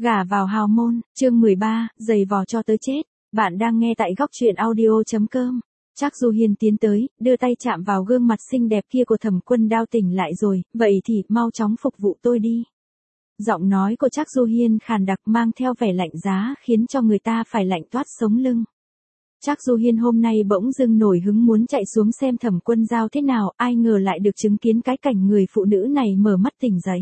Gả vào hào môn, chương 13, giày vò cho tới chết. Bạn đang nghe tại góc truyện audio.com. Trác Du Hiên tiến tới, đưa tay chạm vào gương mặt xinh đẹp kia của Thẩm Quân Đao. Tỉnh lại rồi, vậy thì mau chóng phục vụ tôi đi. Giọng nói của Trác Du Hiên khàn đặc mang theo vẻ lạnh giá khiến cho người ta phải lạnh toát sống lưng. Trác Du Hiên hôm nay bỗng dưng nổi hứng muốn chạy xuống xem Thẩm Quân Dao thế nào, ai ngờ lại được chứng kiến cái cảnh người phụ nữ này mở mắt tỉnh dậy.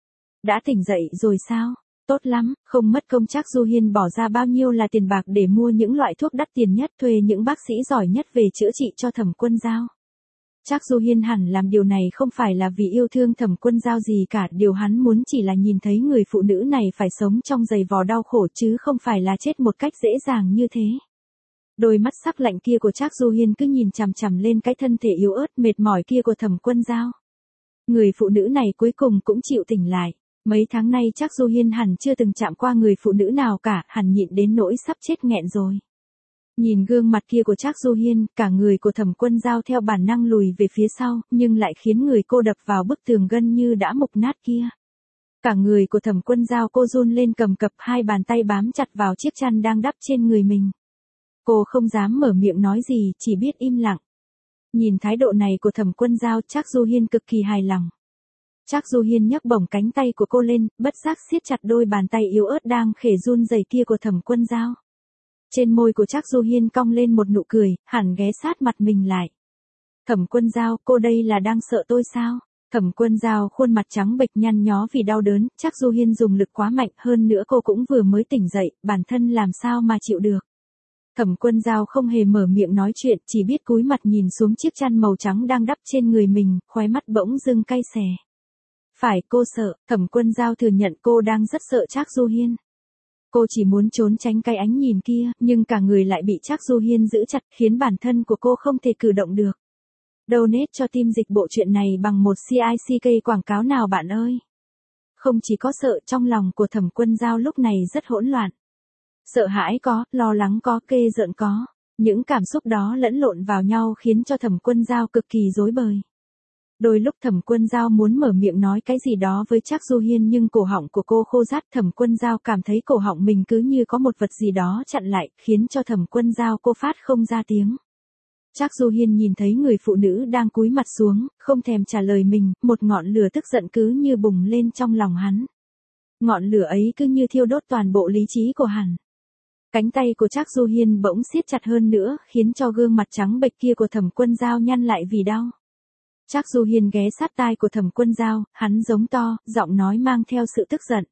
Đã tỉnh dậy rồi sao? Tốt lắm, không mất công. Trác Du Hiên bỏ ra bao nhiêu là tiền bạc để mua những loại thuốc đắt tiền nhất, thuê những bác sĩ giỏi nhất về chữa trị cho Thẩm Quân Dao. Trác Du Hiên hẳn làm điều này không phải là vì yêu thương Thẩm Quân Dao gì cả, điều hắn muốn chỉ là nhìn thấy người phụ nữ này phải sống trong giày vò đau khổ chứ không phải là chết một cách dễ dàng như thế. Đôi mắt sắc lạnh kia của Trác Du Hiên cứ nhìn chằm chằm lên cái thân thể yếu ớt mệt mỏi kia của Thẩm Quân Dao. Người phụ nữ này cuối cùng cũng chịu tỉnh lại. Mấy tháng nay Trác Du Hiên hẳn chưa từng chạm qua người phụ nữ nào cả, hẳn nhịn đến nỗi sắp chết nghẹn rồi. Nhìn gương mặt kia của Trác Du Hiên, cả người của Thẩm Quân Dao theo bản năng lùi về phía sau, nhưng lại khiến người cô đập vào bức tường gần như đã mục nát kia. Cả người của Thẩm Quân Dao cô run lên cầm cập, hai bàn tay bám chặt vào chiếc chăn đang đắp trên người mình. Cô không dám mở miệng nói gì, chỉ biết im lặng. Nhìn thái độ này của Thẩm Quân Dao, Trác Du Hiên cực kỳ hài lòng. Trác Du Hiên nhấc bổng cánh tay của cô lên, bất giác siết chặt đôi bàn tay yếu ớt đang khẽ run rẩy kia của Thẩm Quân Dao. Trên môi của Trác Du Hiên cong lên một nụ cười, hẳn ghé sát mặt mình lại. Thẩm Quân Dao, cô đây là đang sợ tôi sao? Thẩm Quân Dao khuôn mặt trắng bệch nhăn nhó vì đau đớn, Trác Du Hiên dùng lực quá mạnh, hơn nữa cô cũng vừa mới tỉnh dậy, bản thân làm sao mà chịu được. Thẩm Quân Dao không hề mở miệng nói chuyện, chỉ biết cúi mặt nhìn xuống chiếc chăn màu trắng đang đắp trên người mình, khóe mắt bỗng dưng cay xè. Phải, cô sợ. Thẩm Quân Dao thừa nhận cô đang rất sợ Trác Du Hiên. Cô chỉ muốn trốn tránh cái ánh nhìn kia, nhưng cả người lại bị Trác Du Hiên giữ chặt, khiến bản thân của cô không thể cử động được. Donate cho team dịch bộ truyện này bằng một CICK quảng cáo nào bạn ơi. Không chỉ có sợ, trong lòng của Thẩm Quân Dao lúc này rất hỗn loạn. Sợ hãi có, lo lắng có, ghê rợn có. Những cảm xúc đó lẫn lộn vào nhau khiến cho Thẩm Quân Dao cực kỳ rối bời. Đôi lúc Thẩm Quân Dao muốn mở miệng nói cái gì đó với Trác Du Hiên nhưng cổ họng của cô khô rát. Thẩm Quân Dao cảm thấy cổ họng mình cứ như có một vật gì đó chặn lại, khiến cho Thẩm Quân Dao cô phát không ra tiếng. Trác Du Hiên nhìn thấy người phụ nữ đang cúi mặt xuống, không thèm trả lời mình, một ngọn lửa tức giận cứ như bùng lên trong lòng hắn. Ngọn lửa ấy cứ như thiêu đốt toàn bộ lý trí của hắn. Cánh tay của Trác Du Hiên bỗng siết chặt hơn nữa, khiến cho gương mặt trắng bệch kia của Thẩm Quân Dao nhăn lại vì đau. Trác Du Hiên ghé sát tai của Thẩm Quân Dao, hắn giống to, giọng nói mang theo sự tức giận.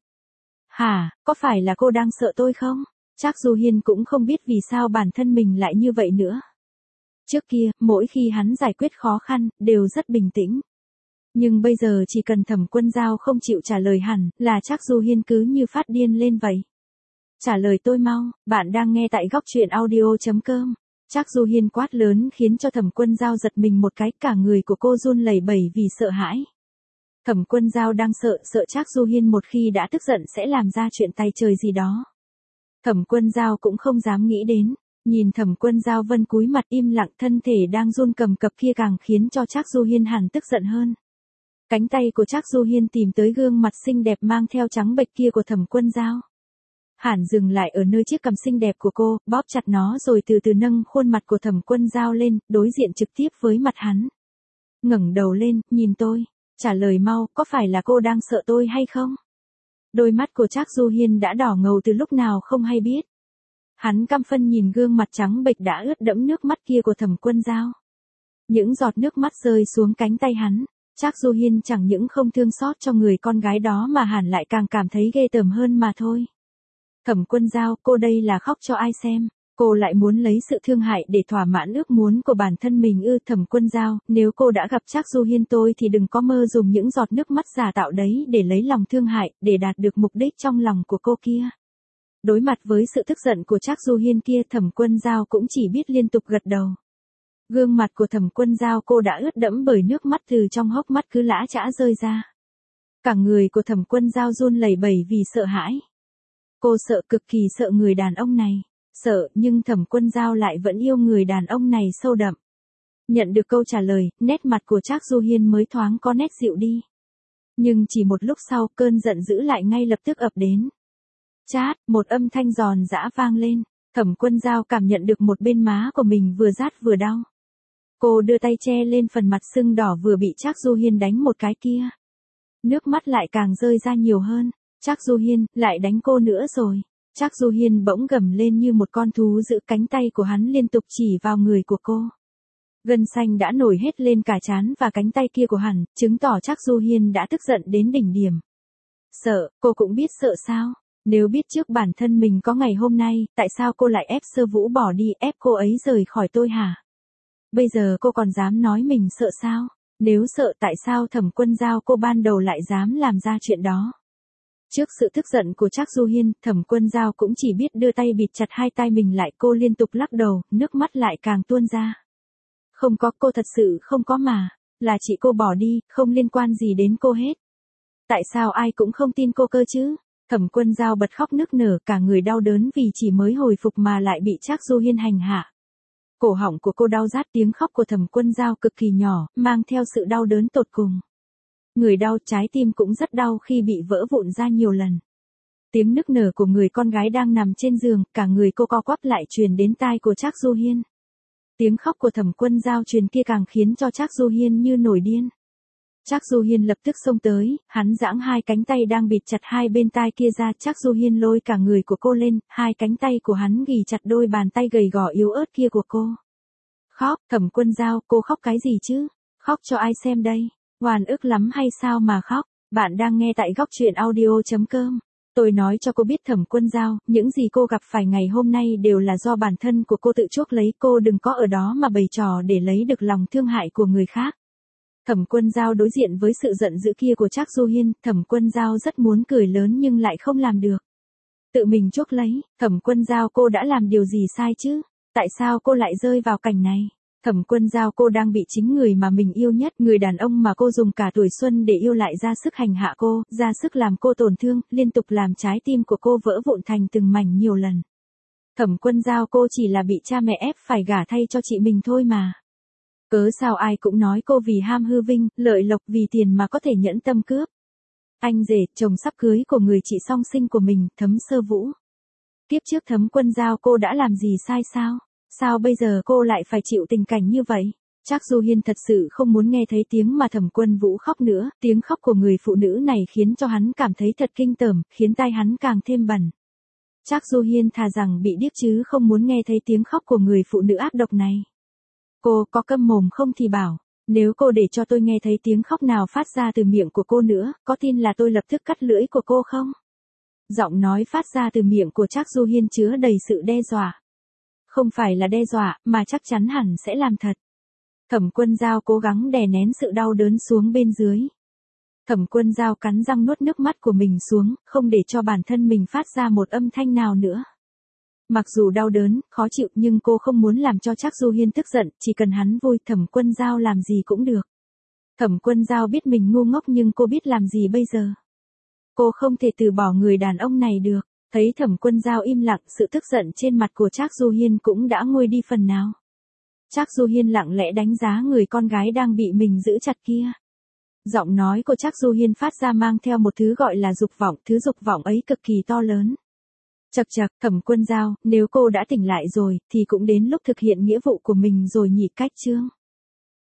Hả, có phải là cô đang sợ tôi không? Trác Du Hiên cũng không biết vì sao bản thân mình lại như vậy nữa. Trước kia, mỗi khi hắn giải quyết khó khăn, đều rất bình tĩnh. Nhưng bây giờ chỉ cần Thẩm Quân Dao không chịu trả lời hẳn, là Trác Du Hiên cứ như phát điên lên vậy. Trả lời tôi mau, bạn đang nghe tại góc truyện audio.com. Trác Du Hiên quát lớn khiến cho Thẩm Quân Dao giật mình một cái, cả người của cô run lẩy bẩy vì sợ hãi. Thẩm Quân Dao đang sợ Trác Du Hiên một khi đã tức giận sẽ làm ra chuyện tay trời gì đó. Thẩm Quân Dao cũng không dám nghĩ đến, nhìn Thẩm Quân Dao vẫn cúi mặt im lặng, thân thể đang run cầm cập kia càng khiến cho Trác Du Hiên hẳn tức giận hơn. Cánh tay của Trác Du Hiên tìm tới gương mặt xinh đẹp mang theo trắng bệch kia của Thẩm Quân Dao. Hàn dừng lại ở nơi chiếc cằm xinh đẹp của cô, bóp chặt nó rồi từ từ nâng khuôn mặt của Thẩm Quân Dao lên, đối diện trực tiếp với mặt hắn. Ngẩng đầu lên, nhìn tôi, trả lời mau, có phải là cô đang sợ tôi hay không? Đôi mắt của Trác Du Hiên đã đỏ ngầu từ lúc nào không hay biết. Hắn căm phân nhìn gương mặt trắng bệch đã ướt đẫm nước mắt kia của Thẩm Quân Dao. Những giọt nước mắt rơi xuống cánh tay hắn. Trác Du Hiên chẳng những không thương xót cho người con gái đó mà hẳn lại càng cảm thấy ghê tởm hơn mà thôi. Thẩm Quân Dao, cô đây là khóc cho ai xem? Cô lại muốn lấy sự thương hại để thỏa mãn ước muốn của bản thân mình ư? Thẩm Quân Dao, nếu cô đã gặp Trác Du Hiên tôi thì đừng có mơ dùng những giọt nước mắt giả tạo đấy để lấy lòng thương hại, để đạt được mục đích trong lòng của cô kia. Đối mặt với sự tức giận của Trác Du Hiên kia, Thẩm Quân Dao cũng chỉ biết liên tục gật đầu. Gương mặt của Thẩm Quân Dao cô đã ướt đẫm bởi nước mắt, từ trong hốc mắt cứ lã chã rơi ra. Cả người của Thẩm Quân Dao run lẩy bẩy vì sợ hãi. Cô sợ, cực kỳ sợ người đàn ông này. Sợ, nhưng Thẩm Quân Dao lại vẫn yêu người đàn ông này sâu đậm. Nhận được câu trả lời, nét mặt của Trác Du Hiên mới thoáng có nét dịu đi. Nhưng chỉ một lúc sau, cơn giận dữ lại ngay lập tức ập đến. Chát, một âm thanh giòn giã vang lên. Thẩm Quân Dao cảm nhận được một bên má của mình vừa rát vừa đau. Cô đưa tay che lên phần mặt sưng đỏ vừa bị Trác Du Hiên đánh một cái kia. Nước mắt lại càng rơi ra nhiều hơn. Trác Du Hiên, lại đánh cô nữa rồi. Trác Du Hiên bỗng gầm lên như một con thú, giữ cánh tay của hắn liên tục chỉ vào người của cô. Gân xanh đã nổi hết lên cả trán và cánh tay kia của hắn, chứng tỏ Trác Du Hiên đã tức giận đến đỉnh điểm. Sợ, cô cũng biết sợ sao? Nếu biết trước bản thân mình có ngày hôm nay, tại sao cô lại ép Sơ Vũ bỏ đi, ép cô ấy rời khỏi tôi hả? Bây giờ cô còn dám nói mình sợ sao? Nếu sợ tại sao Thẩm Quân Dao cô ban đầu lại dám làm ra chuyện đó? Trước sự tức giận của Trác Du Hiên, Thẩm Quân Dao cũng chỉ biết đưa tay bịt chặt hai tay mình lại, cô liên tục lắc đầu, nước mắt lại càng tuôn ra. Không có, cô thật sự không có mà, là chị cô bỏ đi, không liên quan gì đến cô hết. Tại sao ai cũng không tin cô cơ chứ? Thẩm Quân Dao bật khóc nức nở, cả người đau đớn vì chỉ mới hồi phục mà lại bị Trác Du Hiên hành hạ. Cổ họng của cô đau rát, tiếng khóc của Thẩm Quân Dao cực kỳ nhỏ, mang theo sự đau đớn tột cùng. Người đau, trái tim cũng rất đau khi bị vỡ vụn ra nhiều lần. Tiếng nức nở của người con gái đang nằm trên giường, cả người cô co quắp lại truyền đến tai của Trác Du Hiên. Tiếng khóc của Thẩm Quân Dao truyền kia càng khiến cho Trác Du Hiên như nổi điên. Trác Du Hiên lập tức xông tới, hắn giãng hai cánh tay đang bịt chặt hai bên tai kia ra. Trác Du Hiên lôi cả người của cô lên, hai cánh tay của hắn ghì chặt đôi bàn tay gầy gò yếu ớt kia của cô. Khóc, Thẩm Quân Dao, cô khóc cái gì chứ? Khóc cho ai xem đây? Oan ức lắm hay sao mà khóc? Bạn đang nghe tại góc truyện audio.com. Tôi nói cho cô biết Thẩm Quân Dao, những gì cô gặp phải ngày hôm nay đều là do bản thân của cô tự chuốc lấy, cô đừng có ở đó mà bày trò để lấy được lòng thương hại của người khác. Thẩm Quân Dao đối diện với sự giận dữ kia của Trác Du Hiên, Thẩm Quân Dao rất muốn cười lớn nhưng lại không làm được. Tự mình chuốc lấy, Thẩm Quân Dao cô đã làm điều gì sai chứ? Tại sao cô lại rơi vào cảnh này? Thẩm Quân Dao cô đang bị chính người mà mình yêu nhất, người đàn ông mà cô dùng cả tuổi xuân để yêu lại ra sức hành hạ cô, ra sức làm cô tổn thương, liên tục làm trái tim của cô vỡ vụn thành từng mảnh nhiều lần. Thẩm Quân Dao cô chỉ là bị cha mẹ ép phải gả thay cho chị mình thôi mà. Cớ sao ai cũng nói cô vì ham hư vinh, lợi lộc, vì tiền mà có thể nhẫn tâm cướp. Anh rể, chồng sắp cưới của người chị song sinh của mình, Thấm Sơ Vũ. Kiếp trước Thẩm Quân Dao cô đã làm gì sai sao? Sao bây giờ cô lại phải chịu tình cảnh như vậy? Trác Du Hiên thật sự không muốn nghe thấy tiếng mà Thẩm Quân Vũ khóc nữa, tiếng khóc của người phụ nữ này khiến cho hắn cảm thấy thật kinh tởm, khiến tai hắn càng thêm bẩn. Trác Du Hiên thà rằng bị điếc chứ không muốn nghe thấy tiếng khóc của người phụ nữ ác độc này. Cô có câm mồm không thì bảo, nếu cô để cho tôi nghe thấy tiếng khóc nào phát ra từ miệng của cô nữa, có tin là tôi lập tức cắt lưỡi của cô không? Giọng nói phát ra từ miệng của Trác Du Hiên chứa đầy sự đe dọa. Không phải là đe dọa, mà chắc chắn hẳn sẽ làm thật. Thẩm Quân Dao cố gắng đè nén sự đau đớn xuống bên dưới. Thẩm Quân Dao cắn răng nuốt nước mắt của mình xuống, không để cho bản thân mình phát ra một âm thanh nào nữa. Mặc dù đau đớn, khó chịu nhưng cô không muốn làm cho Trác Du Hiên tức giận, chỉ cần hắn vui, Thẩm Quân Dao làm gì cũng được. Thẩm Quân Dao biết mình ngu ngốc nhưng cô biết làm gì bây giờ. Cô không thể từ bỏ người đàn ông này được. Thấy Thẩm Quân Dao im lặng, sự tức giận trên mặt của Trác Du Hiên cũng đã nguôi đi phần nào. Trác Du Hiên lặng lẽ đánh giá người con gái đang bị mình giữ chặt kia. Giọng nói của Trác Du Hiên phát ra mang theo một thứ gọi là dục vọng, thứ dục vọng ấy cực kỳ to lớn. Chậc chậc, Thẩm Quân Dao, nếu cô đã tỉnh lại rồi, thì cũng đến lúc thực hiện nghĩa vụ của mình rồi nhỉ. Cách chương